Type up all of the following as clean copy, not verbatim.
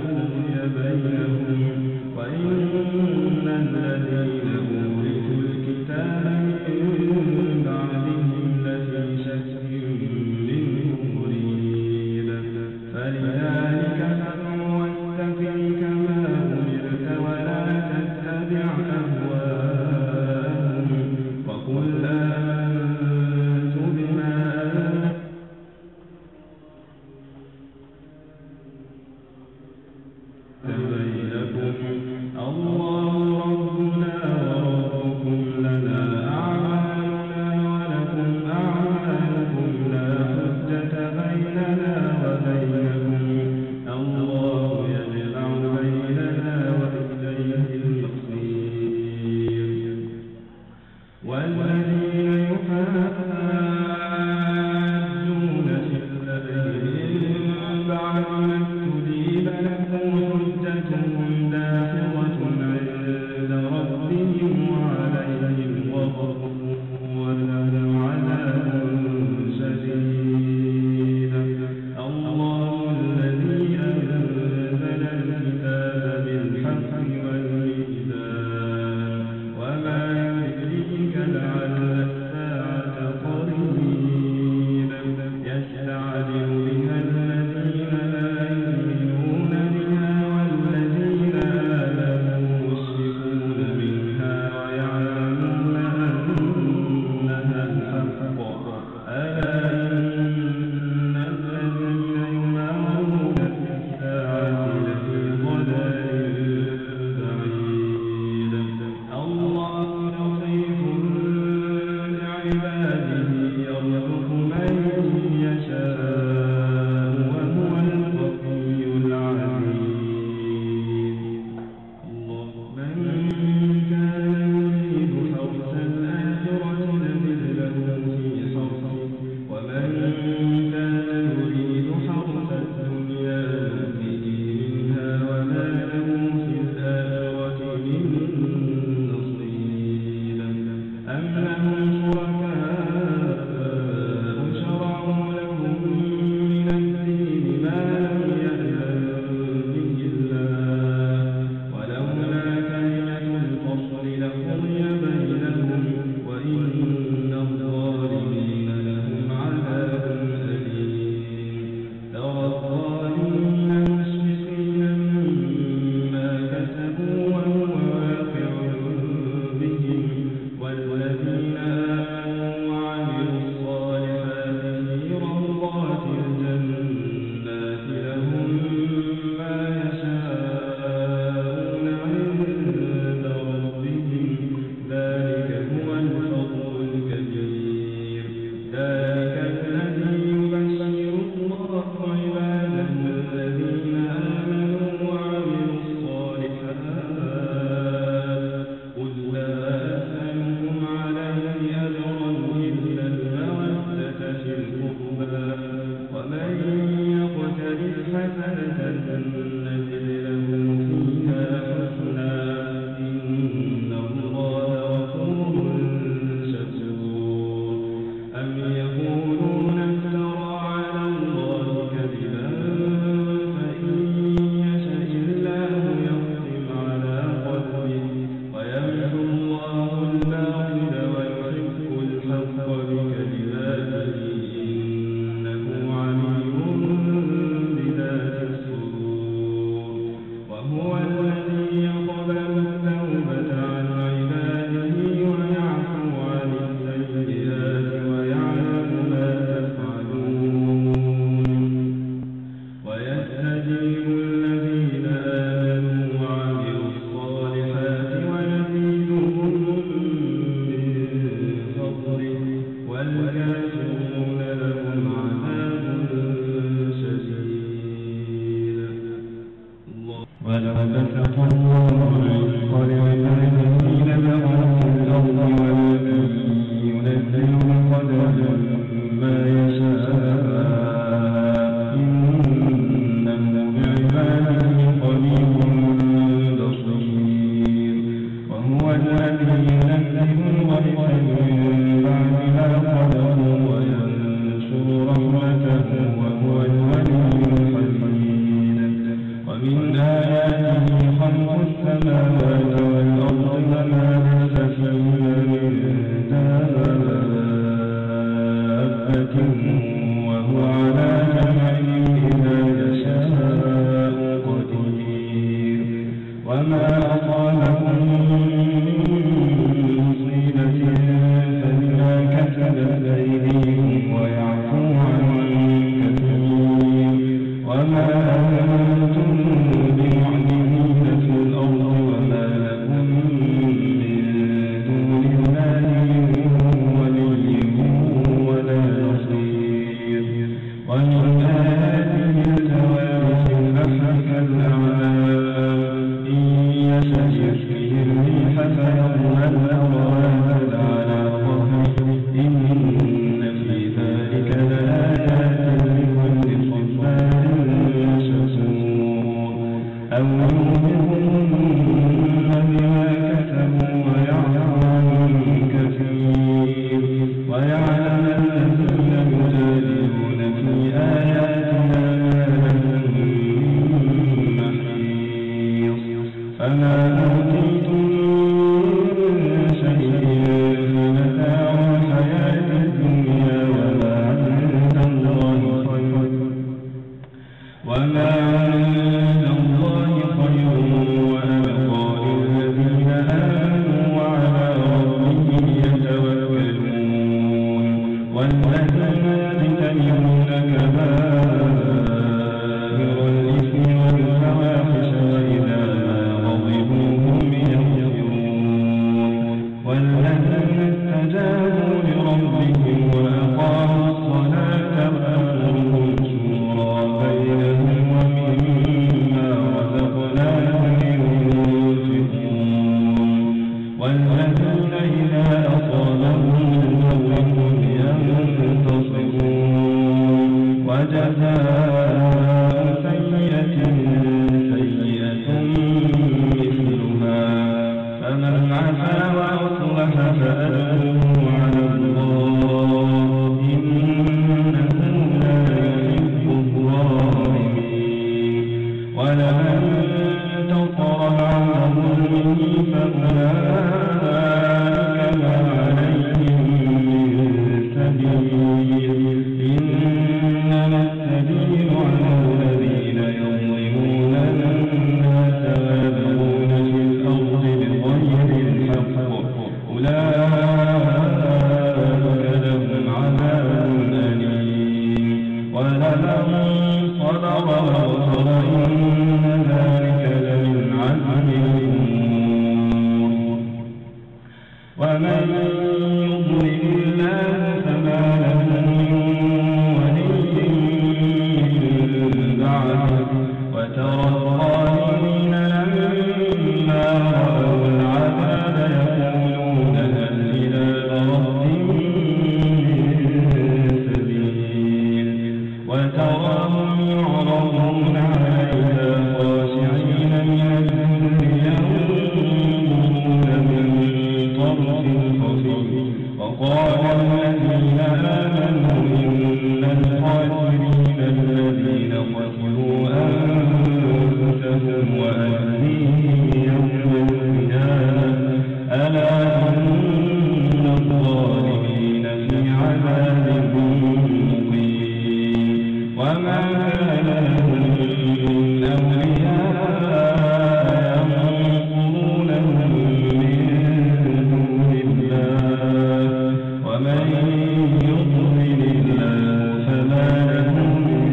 لقضي بينهم وإن الذين أورثوا الكتاب من بعدهم لفي شك منه مريب فلذلك فادع واستقم كما أمرت ولا تتبع أهواءهم وقل آمنت بما بينكم الله ربنا وربكم لنا أعمالنا ولكم أعمالكم لا حجة بيننا وبينكم الله يجمع بيننا وإليه المصير والذين يحاجون في الله من بعد ما استجيب له حجتهم داحضة عند ربهم وعليهم غضب ولهم عذاب شديد الله الذي أنزل الكتاب بالحق والميزان وما يدريك لعل الساعة قريب يستعجل بها الذين لا يؤمنون بها والذين آمنوا مشركون منها ويعلمون أنها الحق ألا إن الذين يمارون في الساعة لفي ضلال بعيد الله لطيف بعباده يرزق من يشاء وهو القوي العزيز الله من كان يريد حرث الآخرة نزد له في حرثه ومن كان يريد حرث الدنيا نؤته منها وما له في الآخرة من نصيب أم لهم شركاء شرعوا لهم من الدين ما لم يأذن به الله ولولا كلمة الفصل لقضي بينهم وإن الظالمين لهم عذاب أليم ترى الظالمين مشفقين مما كسبوا وهو واقع بهم والذين آمنوا وعملوا الصالحات في روضات الجنات لهم ما يشاءون عند ربهم ذلك هو الفضل الكبير ذلك الذي يبشر الله عباده الذين آمنوا وعملوا الصالحات قل لا أسألكم عليه أجرا إلا المودة في القربى ومن يقترف حسنة نزد له فيها حسنا إن الله غفور شكور أم يقولون افترى على الله كذبا فإن يشأ الله يختم على قلبه ويمحو الله الباطل ويحق الحق بكلماته إنه عليم بذات الصدور وهو الذي يقبل التوبة عن عباده ويعفو عن السيئات ويعلم ما تفعلون ويستجيب الذين آمنوا وعملوا الصالحات ويزيدهم من فضله والكافرون لهم عذاب شديد ولو بسط الله الرزق لعباده لبغوا في الأرض ولكن ينزل بقدر ما يشاء إنه بعباده قريب بصير وهو الذي ينزل الغيث من بعد ما قدروا وينشر رحمته وهو الولي الحميد ومن آياته خلق السماوات والأرض وما بث فيهما من دابة وهو على جمعهم إذا يشاء قدير وما أصابكم من مصيبة فبما كسبت أيديكم ويعفو عن كثير وما أنتم بمعجزين في الأرض وما لكم من دون الله من ولي ولا نصير ومن آياته الجوار في البحر كالأعلام إن يشأ يسكن الريح فيظللن روادا على ظهره إن في ذلك لآيات لكل صبار شكور أو يوبقهن بما كسبوا ويعفو عن كثير ويعلم الذين يجادلون في آياتنا ما لهم من محيص فما أوتيتم من شيء فمتاع الحياة الدنيا وما عند الله خير وأبقى للذين آمنوا وعلى ربهم يتوكلون والذين يجتنبون كبائر الإثم والفواحش وإذا ما غضبوا هم يغفرون والذين استجابوا لربهم وأقاموا الصلاة وأمرهم شورى بينهم ومما رزقناهم ينفقون والذين إذا أصابهم البغي هم ينتصرون وجزاء سيئة سيئة مثلها فمن عفا وأصلح فأجره على الله إنه لا يحب الظالمين ولمن انتصر بعد ظلمه فأولئك ما عليهم من سبيل إنما السبيل على الذين يظلمون الناس ويبغون في الأرض بغير الحق أولئك لهم عذاب أليم ولمن صبر وغفر إن ذلك لمن عزم الأمور ومن يضلل الله فما له من ولي من بعده وترى الظالمين لما رأوا العذاب يقولون هل إلى مرد من سبيل وتراهم يعرضون عليها خاشعين من الذل ينظرون من طرف خفي وقال الذين آمنوا إن الخاسرين الذين خسروا أنفسهم وأهليهم يوم القيامة ألا إن الظالمين في عذاب مقيم وما كان لهم من أولياء ينصرونهم من دون الله ومن يضلل الله فما له من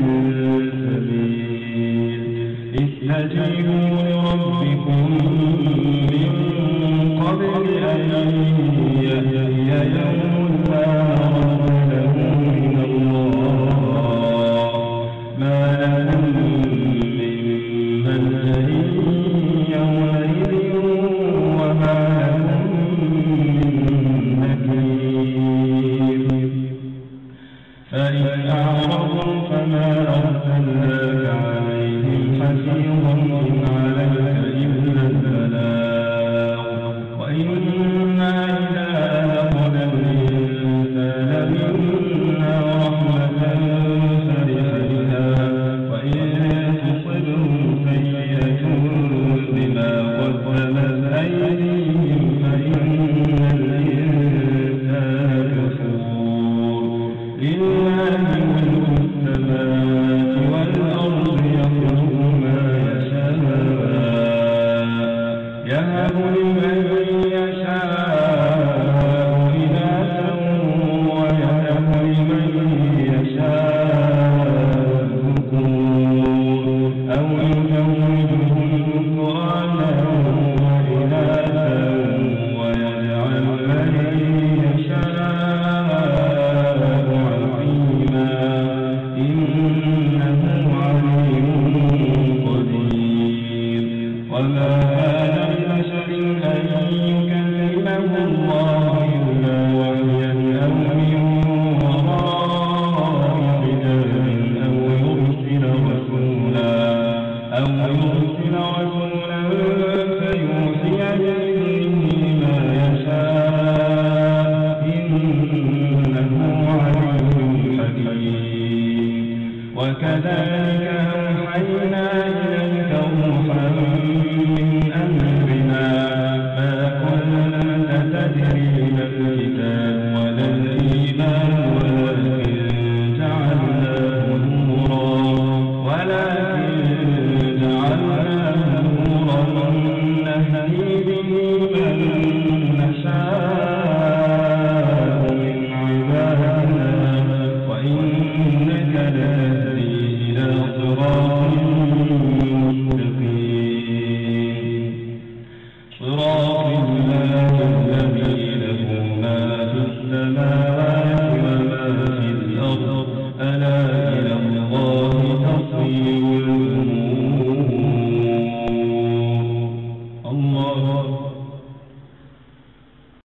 سبيل استجيبوا لربكم من قبل أن يأتي يوم لا مرد له من الله ما لكم من ملجأ يومئذ وما لكم من نكير فإن أعرضوا فما أرسلناك عليهم حفيظا إن عليك إلا البلاغ وإنا إذا أذقنا وما كان لبشر أن يكلمه الله إلا وحيا أو من وراء حجاب أو يرسل رسولا فيوحي بإذنه ما يشاء إنه عليم حكيم. وكذلك أوحينا إليك روحا من أمرنا ما كنت تدري ما الكتاب ولا الإيمان ولكن جعلناه نورا نهدي به من نشاء من عبادنا وإنك لتهدي إلى صراط مستقيم صراط الله الذي له ما في السماوات وما في الأرض ألا إلى الله تصير الأمور. الله